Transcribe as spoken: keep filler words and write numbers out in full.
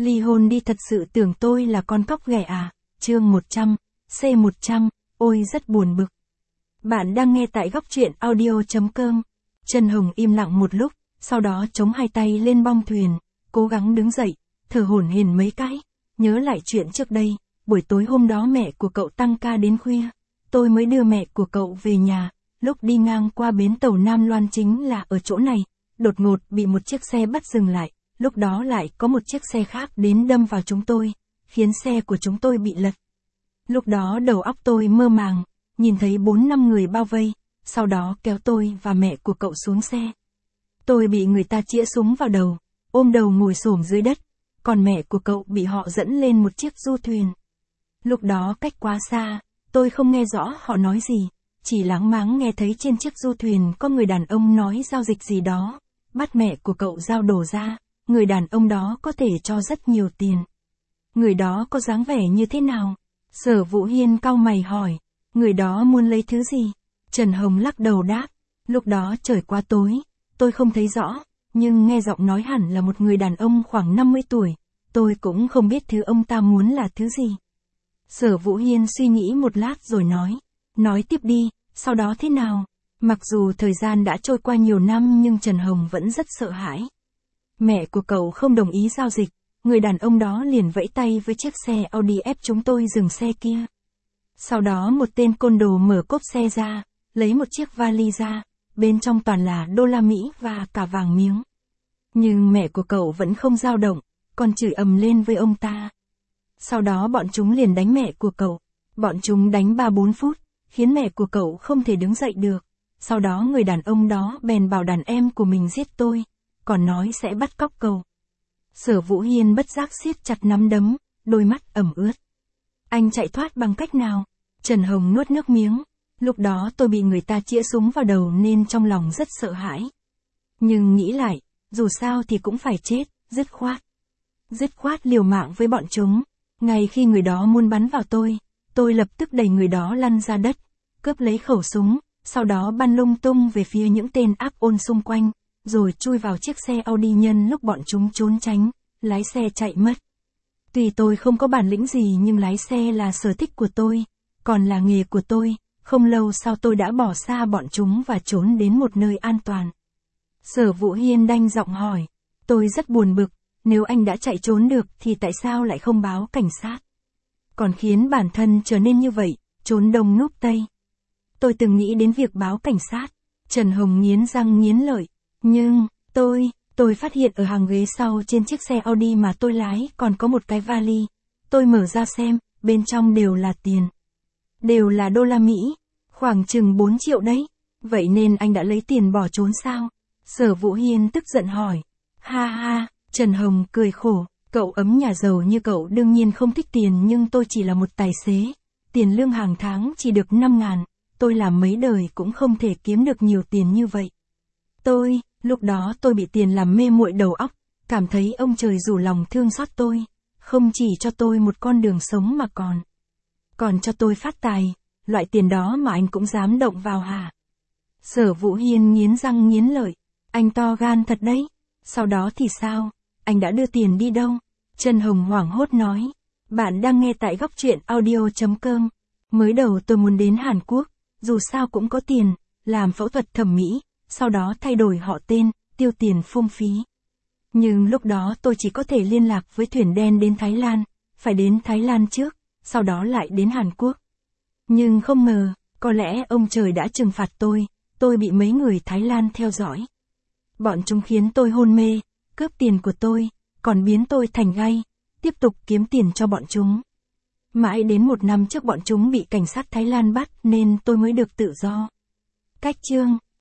Ly hôn đi, thật sự tưởng tôi là con cóc ghẻ à? Chương một trăm, C một trăm, ôi rất buồn bực. Bạn đang nghe tại góc truyện audio chấm com. Trần Hồng im lặng một lúc, sau đó chống hai tay lên bong thuyền, cố gắng đứng dậy, thở hổn hển mấy cái, nhớ lại chuyện trước đây, buổi tối hôm đó mẹ của cậu tăng ca đến khuya, tôi mới đưa mẹ của cậu về nhà, lúc đi ngang qua bến tàu Nam Loan chính là ở chỗ này, đột ngột bị một chiếc xe bắt dừng lại, lúc đó lại có một chiếc xe khác đến đâm vào chúng tôi, khiến xe của chúng tôi bị lật. Lúc đó đầu óc tôi mơ màng, nhìn thấy bốn năm người bao vây, sau đó kéo tôi và mẹ của cậu xuống xe. Tôi bị người ta chĩa súng vào đầu, ôm đầu ngồi xổm dưới đất, còn mẹ của cậu bị họ dẫn lên một chiếc du thuyền. Lúc đó cách quá xa, tôi không nghe rõ họ nói gì, chỉ láng máng nghe thấy trên chiếc du thuyền có người đàn ông nói giao dịch gì đó, bắt mẹ của cậu giao đồ ra, người đàn ông đó có thể cho rất nhiều tiền. Người đó có dáng vẻ như thế nào? Sở Vũ Hiên cau mày hỏi, người đó muốn lấy thứ gì? Trần Hồng lắc đầu đáp, lúc đó trời quá tối, tôi không thấy rõ, nhưng nghe giọng nói hẳn là một người đàn ông khoảng năm mươi tuổi, tôi cũng không biết thứ ông ta muốn là thứ gì. Sở Vũ Hiên suy nghĩ một lát rồi nói, nói tiếp đi, sau đó thế nào? Mặc dù thời gian đã trôi qua nhiều năm nhưng Trần Hồng vẫn rất sợ hãi. Mẹ của cậu không đồng ý giao dịch, người đàn ông đó liền vẫy tay với chiếc xe Audi ép chúng tôi dừng xe kia. Sau đó một tên côn đồ mở cốp xe ra, lấy một chiếc vali ra, bên trong toàn là đô la Mỹ và cả vàng miếng. Nhưng mẹ của cậu vẫn không dao động, còn chửi ầm lên với ông ta. Sau đó bọn chúng liền đánh mẹ của cậu. Bọn chúng đánh ba bốn phút, khiến mẹ của cậu không thể đứng dậy được. Sau đó người đàn ông đó bèn bảo đàn em của mình giết tôi, còn nói sẽ bắt cóc cậu. Sở Vũ Hiên bất giác siết chặt nắm đấm, đôi mắt ẩm ướt. Anh chạy thoát bằng cách nào? Trần Hồng nuốt nước miếng. Lúc đó tôi bị người ta chĩa súng vào đầu nên trong lòng rất sợ hãi. Nhưng nghĩ lại, dù sao thì cũng phải chết, dứt khoát. Dứt khoát liều mạng với bọn chúng. Ngay khi người đó muốn bắn vào tôi, tôi lập tức đẩy người đó lăn ra đất, cướp lấy khẩu súng, sau đó bắn lung tung về phía những tên ác ôn xung quanh, rồi chui vào chiếc xe Audi nhân lúc bọn chúng trốn tránh, lái xe chạy mất. Tuy tôi không có bản lĩnh gì nhưng lái xe là sở thích của tôi, còn là nghề của tôi, không lâu sau tôi đã bỏ xa bọn chúng và trốn đến một nơi an toàn. Sở Vũ Hiên đanh giọng hỏi, tôi rất buồn bực, nếu anh đã chạy trốn được thì tại sao lại không báo cảnh sát? Còn khiến bản thân trở nên như vậy, trốn đông núp tây. Tôi từng nghĩ đến việc báo cảnh sát. Trần Hồng nghiến răng nghiến lợi. Nhưng, tôi, tôi phát hiện ở hàng ghế sau trên chiếc xe Audi mà tôi lái còn có một cái vali. Tôi mở ra xem, bên trong đều là tiền. Đều là đô la Mỹ, khoảng chừng bốn triệu đấy. Vậy nên anh đã lấy tiền bỏ trốn sao? Sở Vũ Hiên tức giận hỏi. Ha ha, Trần Hồng cười khổ. Cậu ấm nhà giàu như cậu đương nhiên không thích tiền nhưng tôi chỉ là một tài xế. Tiền lương hàng tháng chỉ được năm ngàn. Tôi làm mấy đời cũng không thể kiếm được nhiều tiền như vậy. Tôi, lúc đó tôi bị tiền làm mê muội đầu óc, cảm thấy ông trời rủ lòng thương xót tôi, không chỉ cho tôi một con đường sống mà còn. Còn cho tôi phát tài, loại tiền đó mà anh cũng dám động vào hả? Sở Vũ Hiên nghiến răng nghiến lợi, anh to gan thật đấy. Sau đó thì sao? Anh đã đưa tiền đi đâu? Trần Hồng hoảng hốt nói, bạn đang nghe tại góc truyện audio chấm com. Mới đầu tôi muốn đến Hàn Quốc, dù sao cũng có tiền, làm phẫu thuật thẩm mỹ, sau đó thay đổi họ tên, tiêu tiền phung phí. Nhưng lúc đó tôi chỉ có thể liên lạc với thuyền đen đến Thái Lan, phải đến Thái Lan trước, sau đó lại đến Hàn Quốc. Nhưng không ngờ, có lẽ ông trời đã trừng phạt tôi, tôi bị mấy người Thái Lan theo dõi. Bọn chúng khiến tôi hôn mê, cướp tiền của tôi, còn biến tôi thành gay, tiếp tục kiếm tiền cho bọn chúng. Mãi đến một năm trước bọn chúng bị cảnh sát Thái Lan bắt nên tôi mới được tự do. Cách chương